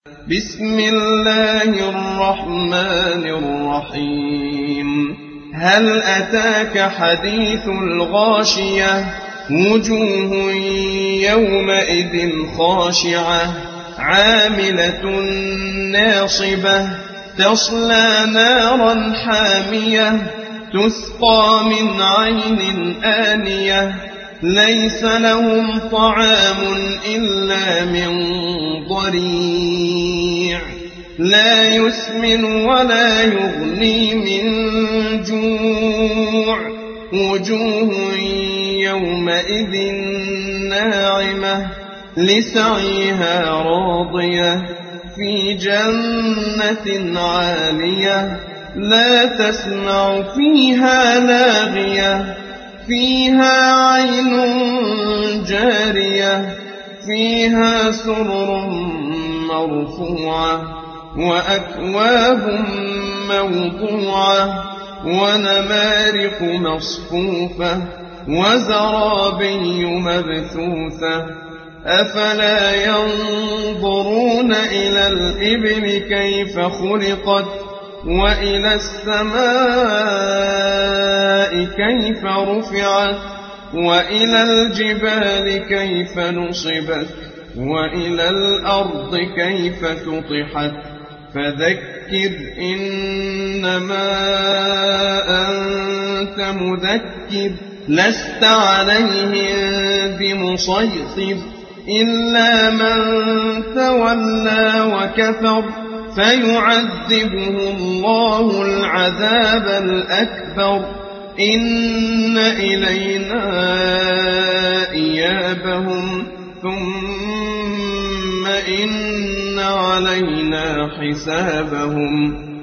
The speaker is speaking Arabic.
بسم الله الرحمن الرحيم هل أتاك حديث الغاشية وجوه يومئذ خاشعة عاملة ناصبة تصلى نارا حامية تسقى من عين آنية ليس لهم طعام إلا من ضريع لا يسمن ولا يغني من جوع وجوه يومئذ ناعمة لسعيها راضية في جنة عالية لا تسمع فيها لاغية فيها عين جارية فيها سرر مرفوعة وأكواب موضوعة ونمارق مصفوفة وزرابي مبثوثة أفلا ينظرون إلى الإبل كيف خلقت وإلى السماء كيف رفعت وإلى الجبال كيف نصبت وإلى الأرض كيف سطحت فذكر إنما أنت مذكر لست عليهم بمسيطر إلا من تولى وكفر فيعذبه الله العذاب الأكبر إن إلينا إيابهم ثم إن علينا حسابهم